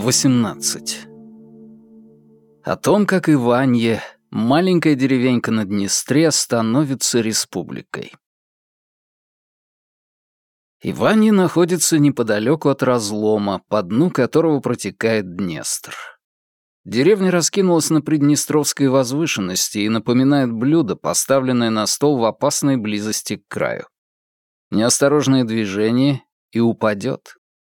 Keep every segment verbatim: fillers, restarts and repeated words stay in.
восемнадцать. О том, как Иванье, маленькая деревенька на Днестре, становится республикой. Иванье находится неподалеку от разлома, по дну которого протекает Днестр. Деревня раскинулась на приднестровской возвышенности и напоминает блюдо, поставленное на стол в опасной близости к краю. Неосторожное движение — и упадет.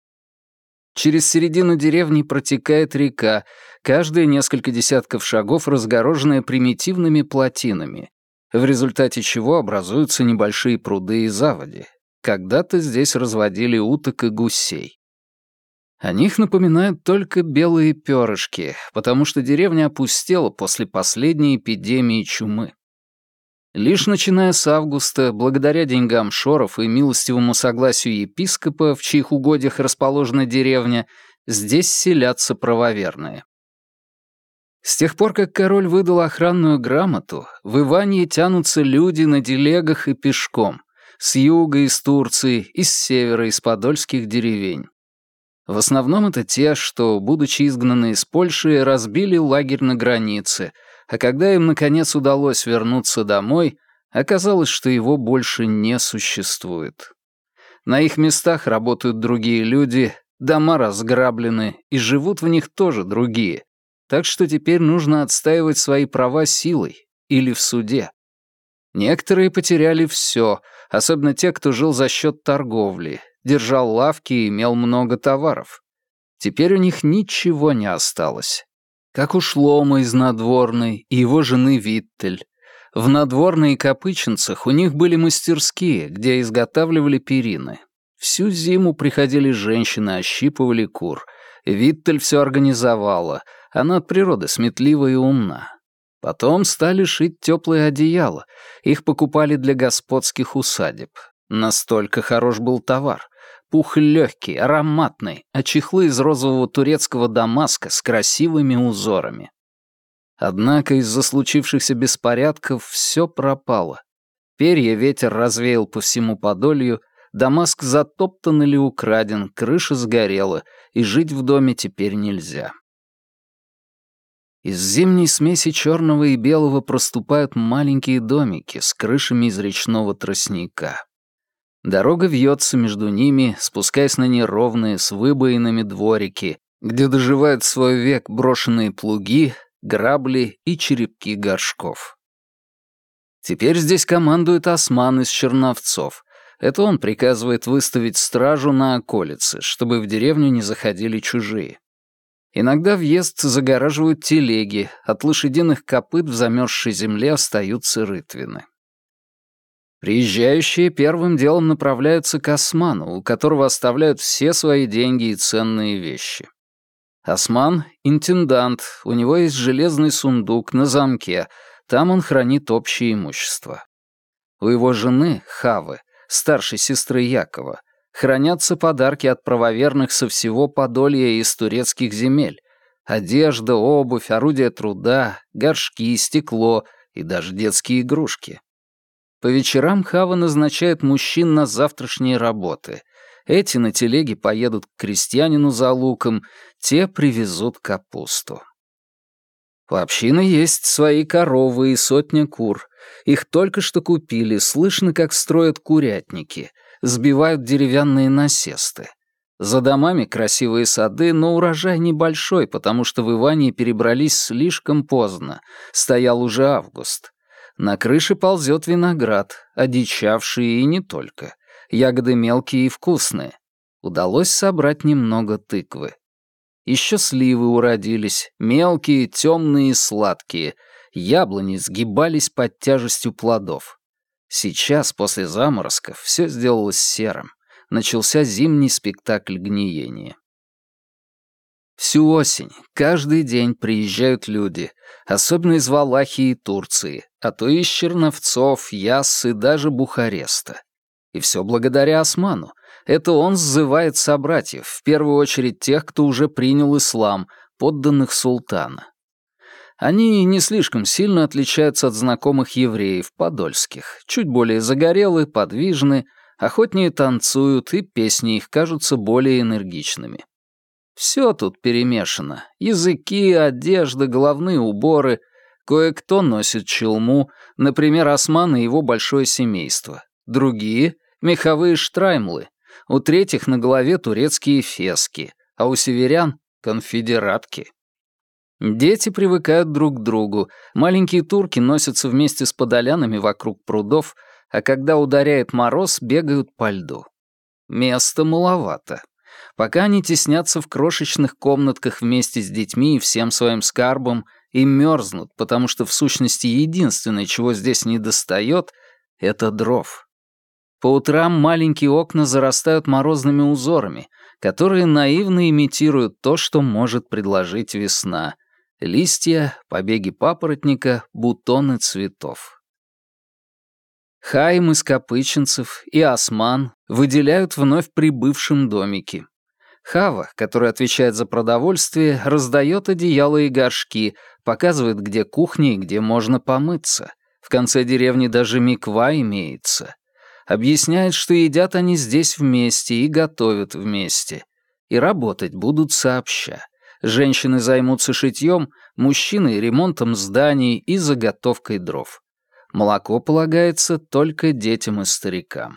Через середину деревни протекает река, каждые несколько десятков шагов разгороженная примитивными плотинами, в результате чего образуются небольшие пруды и заводи. Когда-то здесь разводили уток и гусей. О них напоминают только белые перышки, потому что деревня опустела после последней эпидемии чумы. Лишь начиная с августа, благодаря деньгам шоров и милостивому согласию епископа, в чьих угодьях расположена деревня, здесь селятся правоверные. С тех пор, как король выдал охранную грамоту, в Иванье тянутся люди на телегах и пешком, с юга из Турции, из севера, из подольских деревень. В основном это те, что, будучи изгнаны из Польши, разбили лагерь на границе, а когда им, наконец, удалось вернуться домой, оказалось, что его больше не существует. На их местах работают другие люди, дома разграблены, и живут в них тоже другие, так что теперь нужно отстаивать свои права силой или в суде. Некоторые потеряли все, особенно те, кто жил за счет торговли, держал лавки и имел много товаров. Теперь у них ничего не осталось. Как у Шлома из Надворной и его жены Виттель. В Надворной и Копычинцах у них были мастерские, где изготавливали перины. Всю зиму приходили женщины, ощипывали кур. Виттель все организовала, она от природы сметлива и умна. Потом стали шить теплые одеяла, их покупали для господских усадеб. Настолько хорош был товар. Пух легкий, ароматный, а чехлы из розового турецкого дамаска с красивыми узорами. Однако из-за случившихся беспорядков все пропало. Перья ветер развеял по всему Подолью, дамаск затоптан или украден, крыша сгорела, и жить в доме теперь нельзя. Из зимней смеси черного и белого проступают маленькие домики с крышами из речного тростника. Дорога вьется между ними, спускаясь на неровные, с выбоинами дворики, где доживают свой век брошенные плуги, грабли и черепки горшков. Теперь здесь командует осман из Черновцов. Это он приказывает выставить стражу на околице, чтобы в деревню не заходили чужие. Иногда въезд загораживают телеги, от лошадиных копыт в замерзшей земле остаются рытвины. Приезжающие первым делом направляются к осману, у которого оставляют все свои деньги и ценные вещи. Осман — интендант, у него есть железный сундук на замке, там он хранит общее имущество. У его жены, Хавы, старшей сестры Якова, хранятся подарки от правоверных со всего Подолья и из турецких земель: одежда, обувь, орудия труда, горшки, стекло и даже детские игрушки. По вечерам Хава назначает мужчин на завтрашние работы. Эти на телеге поедут к крестьянину за луком, те привезут капусту. У общины есть свои коровы и сотня кур. Их только что купили, слышно, как строят курятники, сбивают деревянные насесты. За домами красивые сады, но урожай небольшой, потому что в Иванье перебрались слишком поздно, стоял уже август. На крыше ползет виноград, одичавший и не только. Ягоды мелкие и вкусные. Удалось собрать немного тыквы. Еще сливы уродились, мелкие, темные и сладкие. Яблони сгибались под тяжестью плодов. Сейчас, после заморозков, все сделалось серым. Начался зимний спектакль гниения. Всю осень, каждый день приезжают люди, особенно из Валахии и Турции, а то и из Черновцов, Яссы, даже Бухареста. И все благодаря осману. Это он сзывает собратьев, в первую очередь тех, кто уже принял ислам, подданных султана. Они не слишком сильно отличаются от знакомых евреев, подольских, чуть более загорелы, подвижны, охотнее танцуют, и песни их кажутся более энергичными. Все тут перемешано. Языки, одежда, головные уборы. Кое-кто носит челму, например, Осман и его большое семейство. Другие — меховые штраймлы. У третьих на голове турецкие фески, а у северян — конфедератки. Дети привыкают друг к другу. Маленькие турки носятся вместе с подолянами вокруг прудов, а когда ударяет мороз, бегают по льду. Места маловато. Пока они теснятся в крошечных комнатках вместе с детьми и всем своим скарбом и мерзнут, потому что в сущности единственное, чего здесь недостает, — это дров. По утрам маленькие окна зарастают морозными узорами, которые наивно имитируют то, что может предложить весна — листья, побеги папоротника, бутоны цветов. Хаим из Копычинцев и Осман выделяют вновь прибывшим домики. Хава, который отвечает за продовольствие, раздает одеяла и горшки, показывает, где кухня и где можно помыться. В конце деревни даже миква имеется. Объясняет, что едят они здесь вместе и готовят вместе. И работать будут сообща. Женщины займутся шитьем, мужчины — ремонтом зданий и заготовкой дров. Молоко полагается только детям и старикам.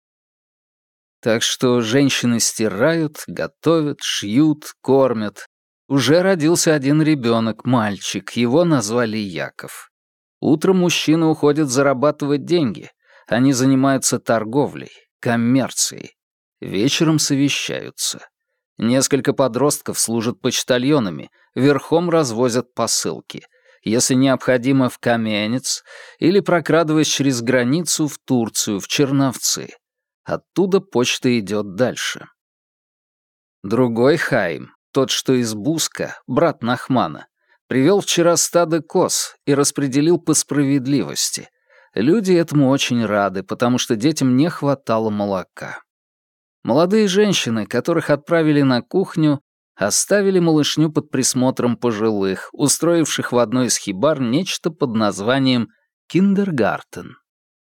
Так что женщины стирают, готовят, шьют, кормят. Уже родился один ребенок, мальчик, его назвали Яков. Утром мужчины уходят зарабатывать деньги. Они занимаются торговлей, коммерцией. Вечером совещаются. Несколько подростков служат почтальонами, верхом развозят посылки. Если необходимо, в Каменец или прокрадываясь через границу в Турцию, в Черновцы. Оттуда почта идет дальше. Другой Хаим, тот, что из Буска, брат Нахмана, привел вчера стадо коз и распределил по справедливости. Люди этому очень рады, потому что детям не хватало молока. Молодые женщины, которых отправили на кухню, оставили малышню под присмотром пожилых, устроивших в одной из хибар нечто под названием «Киндергартен».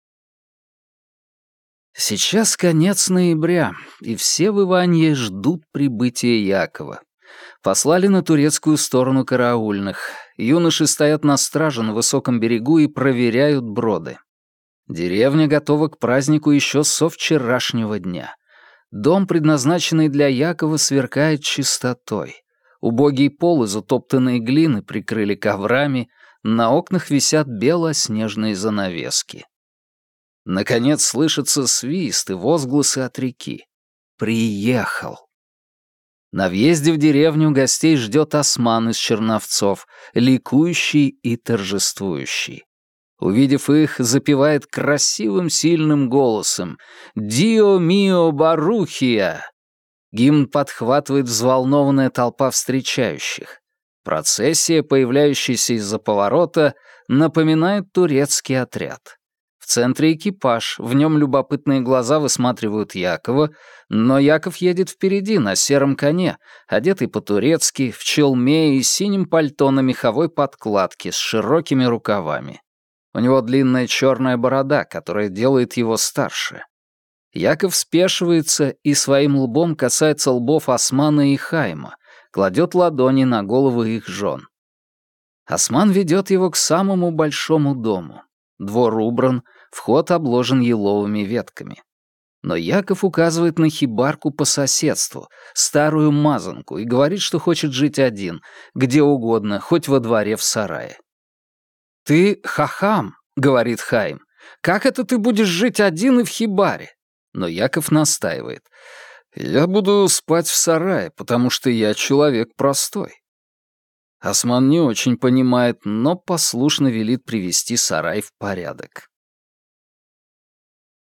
Сейчас конец ноября, и все в Иванье ждут прибытия Якова. Послали на турецкую сторону караульных. Юноши стоят на страже на высоком берегу и проверяют броды. Деревня готова к празднику еще со вчерашнего дня. Дом, предназначенный для Якова, сверкает чистотой. Убогий пол из утоптанной глины прикрыли коврами, на окнах висят белоснежные занавески. Наконец слышатся свист и возгласы от реки. «Приехал!» На въезде в деревню гостей ждет Осман из Черновцов, ликующий и торжествующий. Увидев их, запевает красивым сильным голосом «Дио мио барухия!». Гимн подхватывает взволнованная толпа встречающих. Процессия, появляющаяся из-за поворота, напоминает турецкий отряд. В центре экипаж, в нем любопытные глаза высматривают Якова, но Яков едет впереди на сером коне, одетый по-турецки, в челме и синем пальто на меховой подкладке с широкими рукавами. У него длинная черная борода, которая делает его старше. Яков спешивается и своим лбом касается лбов Османа и Хайма, кладет ладони на головы их жен. Осман ведет его к самому большому дому. Двор убран, вход обложен еловыми ветками. Но Яков указывает на хибарку по соседству, старую мазанку, и говорит, что хочет жить один, где угодно, хоть во дворе в сарае. «Ты хахам», — говорит Хаим. «Как это ты будешь жить один и в хибаре?» Но Яков настаивает. «Я буду спать в сарае, потому что я человек простой». Осман не очень понимает, но послушно велит привести сарай в порядок.